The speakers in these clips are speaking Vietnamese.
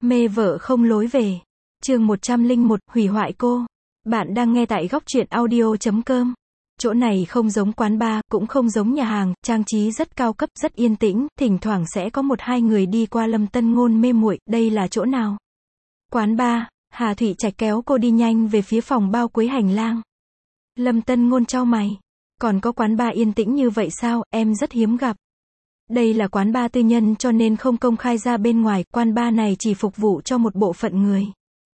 Mê vợ không lối về. Chương 101, hủy hoại cô. Bạn đang nghe tại góc truyện audio.com. Chỗ này không giống quán bar, cũng không giống nhà hàng, trang trí rất cao cấp, rất yên tĩnh, thỉnh thoảng sẽ có một hai người đi qua. Lâm Tân Ngôn mê muội, đây là chỗ nào? Quán bar. Hà Thụy Trạch kéo cô đi nhanh về phía phòng bao cuối hành lang. Lâm Tân Ngôn chau mày. Còn có quán bar yên tĩnh như vậy sao, em rất hiếm gặp. Đây là quán bar tư nhân cho nên không công khai ra bên ngoài, quán bar này chỉ phục vụ cho một bộ phận người.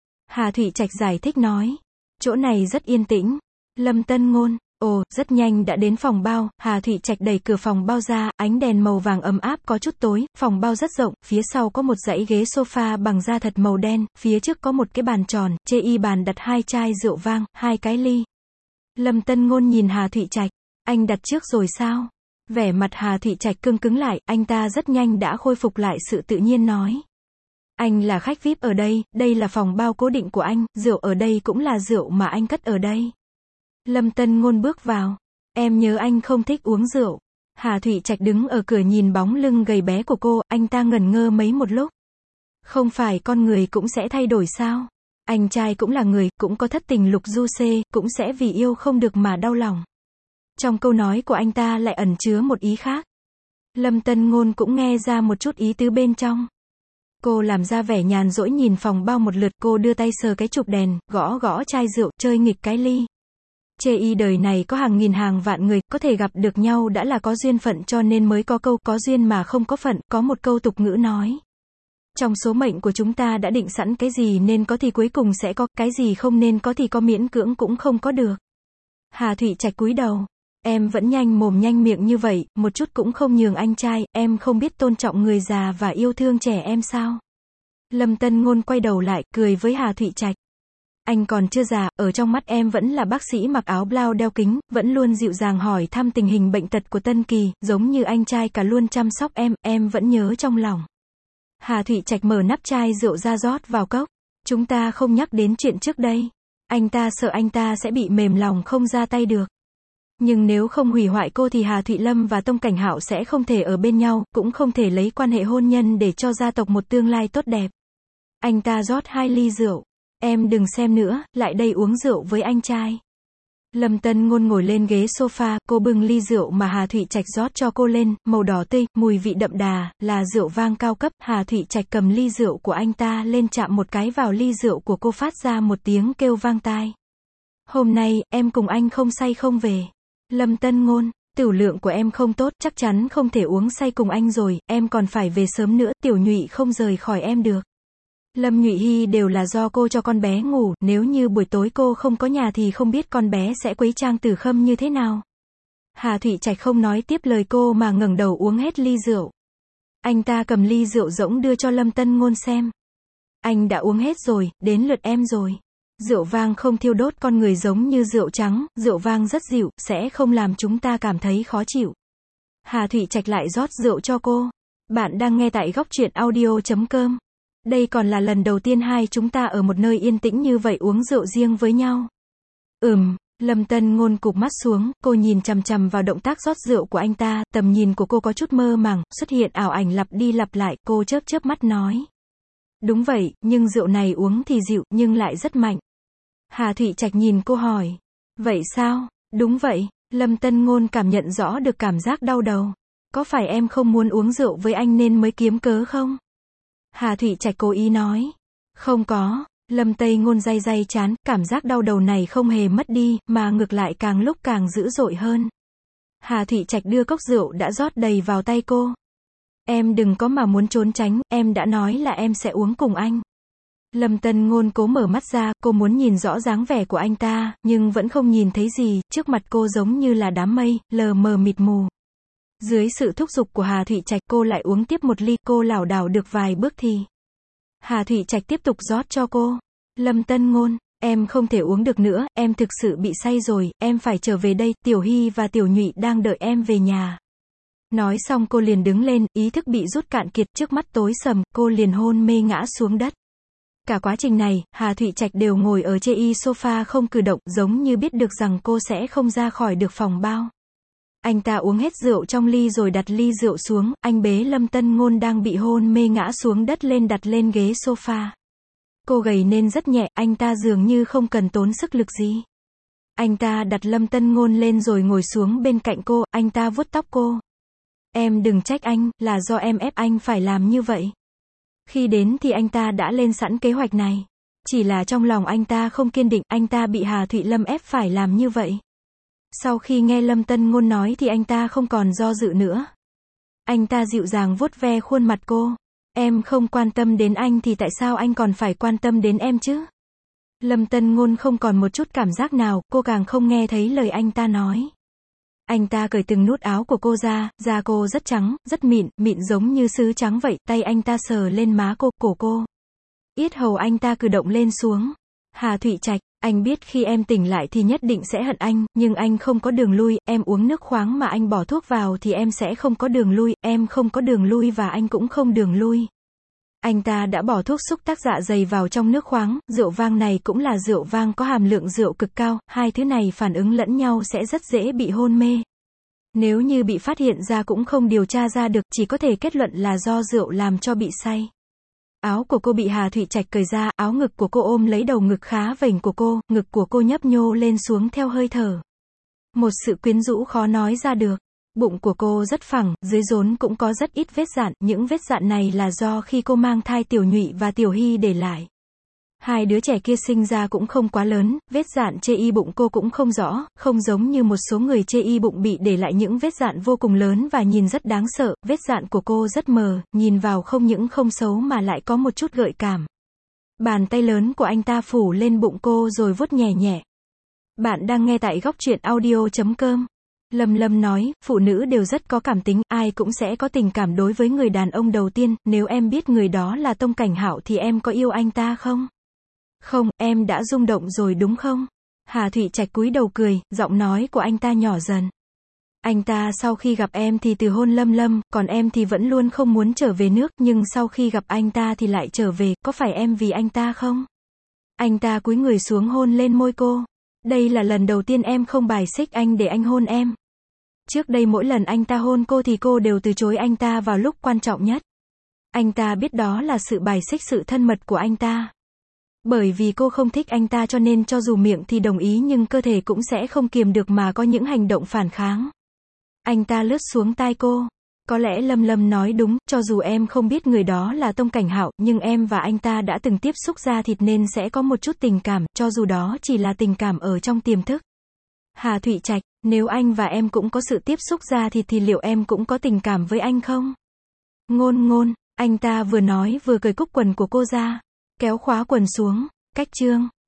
Hà Thụy Trạch giải thích nói. Chỗ này rất yên tĩnh. Lâm Tân Ngôn, ồ, rất nhanh đã đến phòng bao. Hà Thụy Trạch đẩy cửa phòng bao ra, ánh đèn màu vàng ấm áp có chút tối, phòng bao rất rộng, phía sau có một dãy ghế sofa bằng da thật màu đen, phía trước có một cái bàn tròn, trên y bàn đặt hai chai rượu vang, hai cái ly. Lâm Tân Ngôn nhìn Hà Thụy Trạch, anh đặt trước rồi sao? Vẻ mặt Hà Thụy Trạch cứng cứng lại, anh ta rất nhanh đã khôi phục lại sự tự nhiên nói. Anh là khách VIP ở đây, đây là phòng bao cố định của anh, rượu ở đây cũng là rượu mà anh cất ở đây. Lâm Tân Ngôn bước vào. Em nhớ anh không thích uống rượu. Hà Thụy Trạch đứng ở cửa nhìn bóng lưng gầy bé của cô, anh ta ngẩn ngơ mấy một lúc. Không phải con người cũng sẽ thay đổi sao? Anh trai cũng là người, cũng có thất tình lục du xê, cũng sẽ vì yêu không được mà đau lòng. Trong câu nói của anh ta lại ẩn chứa một ý khác. Lâm Tân Ngôn cũng nghe ra một chút ý tứ bên trong. Cô làm ra vẻ nhàn rỗi nhìn phòng bao một lượt, cô đưa tay sờ cái chụp đèn, gõ gõ chai rượu, chơi nghịch cái ly. Chê y đời này có hàng nghìn hàng vạn người, có thể gặp được nhau đã là có duyên phận cho nên mới có câu, có duyên mà không có phận, có một câu tục ngữ nói. Trong số mệnh của chúng ta đã định sẵn cái gì nên có thì cuối cùng sẽ có, cái gì không nên có thì có miễn cưỡng cũng không có được. Hà Thụy Trạch cúi đầu. Em vẫn nhanh mồm nhanh miệng như vậy, một chút cũng không nhường anh trai, em không biết tôn trọng người già và yêu thương trẻ em sao? Lâm Tân Ngôn quay đầu lại, cười với Hà Thụy Trạch. Anh còn chưa già, ở trong mắt em vẫn là bác sĩ mặc áo blau đeo kính, vẫn luôn dịu dàng hỏi thăm tình hình bệnh tật của Tân Kỳ, giống như anh trai cả luôn chăm sóc em vẫn nhớ trong lòng. Hà Thụy Trạch mở nắp chai rượu ra rót vào cốc. Chúng ta không nhắc đến chuyện trước đây. Anh ta sợ anh ta sẽ bị mềm lòng không ra tay được. Nhưng nếu không hủy hoại cô thì Hà Thụy Lâm và Tông Cảnh Hạo sẽ không thể ở bên nhau, cũng không thể lấy quan hệ hôn nhân để cho gia tộc một tương lai tốt đẹp. Anh ta rót 2 ly rượu. Em đừng xem nữa, lại đây uống rượu với anh trai. Lâm Tân Ngôn ngồi lên ghế sofa, cô bưng ly rượu mà Hà Thụy Trạch rót cho cô lên, màu đỏ tươi, mùi vị đậm đà, là rượu vang cao cấp. Hà Thụy Trạch cầm ly rượu của anh ta lên chạm một cái vào ly rượu của cô, phát ra một tiếng kêu vang tai. Hôm nay, em cùng anh không say không về. Lâm Tân Ngôn, tửu lượng của em không tốt, chắc chắn không thể uống say cùng anh rồi, em còn phải về sớm nữa, Tiểu Nhụy không rời khỏi em được. Lâm Nhụy Hy đều là do cô cho con bé ngủ, nếu như buổi tối cô không có nhà thì không biết con bé sẽ quấy Trang Tử Khâm như thế nào. Hà Thụy Trạch không nói tiếp lời cô mà ngẩng đầu uống hết ly rượu. Anh ta cầm ly rượu rỗng đưa cho Lâm Tân Ngôn xem. Anh đã uống hết rồi, đến lượt em rồi. Rượu vang không thiêu đốt con người giống như rượu trắng, rượu vang rất dịu, sẽ không làm chúng ta cảm thấy khó chịu. Hà Thụy Trạch lại rót rượu cho cô. Bạn đang nghe tại góc truyện audio.com. Đây còn là lần đầu tiên hai chúng ta ở một nơi yên tĩnh như vậy uống rượu riêng với nhau. Lâm Tân Ngôn cụp mắt xuống, cô nhìn chằm chằm vào động tác rót rượu của anh ta, tầm nhìn của cô có chút mơ màng, xuất hiện ảo ảnh lặp đi lặp lại, cô chớp chớp mắt nói. Đúng vậy, nhưng rượu này uống thì dịu, nhưng lại rất mạnh. Hà Thụy Trạch nhìn cô hỏi. Vậy sao? Đúng vậy. Lâm Tân Ngôn cảm nhận rõ được cảm giác đau đầu. Có phải em không muốn uống rượu với anh nên mới kiếm cớ không? Hà Thụy Trạch cố ý nói. Không có. Lâm Tây Ngôn day day chán, cảm giác đau đầu này không hề mất đi, mà ngược lại càng lúc càng dữ dội hơn. Hà Thụy Trạch đưa cốc rượu đã rót đầy vào tay cô. Em đừng có mà muốn trốn tránh, em đã nói là em sẽ uống cùng anh. Lâm Tân Ngôn cố mở mắt ra, cô muốn nhìn rõ dáng vẻ của anh ta, nhưng vẫn không nhìn thấy gì, trước mặt cô giống như là đám mây, lờ mờ mịt mù. Dưới sự thúc giục của Hà Thụy Trạch cô lại uống tiếp một ly, cô lảo đảo được vài bước thì Hà Thụy Trạch tiếp tục rót cho cô. Lâm Tân Ngôn, em không thể uống được nữa, em thực sự bị say rồi, em phải trở về đây, Tiểu Hy và Tiểu Nhụy đang đợi em về nhà. Nói xong cô liền đứng lên, ý thức bị rút cạn kiệt, trước mắt tối sầm, cô liền hôn mê ngã xuống đất. Cả quá trình này, Hà Thụy Trạch đều ngồi ở trên sofa không cử động, giống như biết được rằng cô sẽ không ra khỏi được phòng bao. Anh ta uống hết rượu trong ly rồi đặt ly rượu xuống, anh bế Lâm Tân Ngôn đang bị hôn mê ngã xuống đất lên đặt lên ghế sofa. Cô gầy nên rất nhẹ, anh ta dường như không cần tốn sức lực gì. Anh ta đặt Lâm Tân Ngôn lên rồi ngồi xuống bên cạnh cô, anh ta vuốt tóc cô. Em đừng trách anh, là do em ép anh phải làm như vậy. Khi đến thì anh ta đã lên sẵn kế hoạch này. Chỉ là trong lòng anh ta không kiên định, anh ta bị Hà Thụy Lâm ép phải làm như vậy. Sau khi nghe Lâm Tân Ngôn nói thì anh ta không còn do dự nữa. Anh ta dịu dàng vuốt ve khuôn mặt cô. Em không quan tâm đến anh thì tại sao anh còn phải quan tâm đến em chứ? Lâm Tân Ngôn không còn một chút cảm giác nào, cô càng không nghe thấy lời anh ta nói. Anh ta cởi từng nút áo của cô ra, da cô rất trắng, rất mịn, mịn giống như sứ trắng vậy, tay anh ta sờ lên má cô, cổ cô. Yết hầu anh ta cử động lên xuống. Hà Thụy Trạch, anh biết khi em tỉnh lại thì nhất định sẽ hận anh, nhưng anh không có đường lui, em uống nước khoáng mà anh bỏ thuốc vào thì em sẽ không có đường lui, em không có đường lui và anh cũng không đường lui. Anh ta đã bỏ thuốc xúc tác dạ dày vào trong nước khoáng, rượu vang này cũng là rượu vang có hàm lượng rượu cực cao, hai thứ này phản ứng lẫn nhau sẽ rất dễ bị hôn mê. Nếu như bị phát hiện ra cũng không điều tra ra được, chỉ có thể kết luận là do rượu làm cho bị say. Áo của cô bị Hà Thụy Trạch cởi ra, áo ngực của cô ôm lấy đầu ngực khá vểnh của cô, ngực của cô nhấp nhô lên xuống theo hơi thở. Một sự quyến rũ khó nói ra được. Bụng của cô rất phẳng, dưới rốn cũng có rất ít vết dạn, những vết dạn này là do khi cô mang thai Tiểu Nhụy và Tiểu Hy để lại. Hai đứa trẻ kia sinh ra cũng không quá lớn, vết dạn chê y bụng cô cũng không rõ, không giống như một số người chê y bụng bị để lại những vết dạn vô cùng lớn và nhìn rất đáng sợ, vết dạn của cô rất mờ, nhìn vào không những không xấu mà lại có một chút gợi cảm. Bàn tay lớn của anh ta phủ lên bụng cô rồi vuốt nhẹ nhẹ. Bạn đang nghe tại Góc Truyện Audio.com. Lâm Lâm nói, phụ nữ đều rất có cảm tính, ai cũng sẽ có tình cảm đối với người đàn ông đầu tiên, nếu em biết người đó là Tông Cảnh Hạo thì em có yêu anh ta không? Không, em đã rung động rồi đúng không? Hà Thụy Trạch cúi đầu cười, giọng nói của anh ta nhỏ dần. Anh ta sau khi gặp em thì từ hôn Lâm Lâm, còn em thì vẫn luôn không muốn trở về nước, nhưng sau khi gặp anh ta thì lại trở về, có phải em vì anh ta không? Anh ta cúi người xuống hôn lên môi cô. Đây là lần đầu tiên em không bài xích anh để anh hôn em. Trước đây mỗi lần anh ta hôn cô thì cô đều từ chối anh ta vào lúc quan trọng nhất. Anh ta biết đó là sự bài xích sự thân mật của anh ta. Bởi vì cô không thích anh ta cho nên cho dù miệng thì đồng ý nhưng cơ thể cũng sẽ không kiềm được mà có những hành động phản kháng. Anh ta lướt xuống tai cô. Có lẽ Lâm Lâm nói đúng, cho dù em không biết người đó là Tông Cảnh Hạo, nhưng em và anh ta đã từng tiếp xúc da thịt nên sẽ có một chút tình cảm, cho dù đó chỉ là tình cảm ở trong tiềm thức. Hà Thụy Trạch, nếu anh và em cũng có sự tiếp xúc da thịt thì liệu em cũng có tình cảm với anh không? Ngôn, anh ta vừa nói vừa cởi cúc quần của cô ra, kéo khóa quần xuống, cách chương.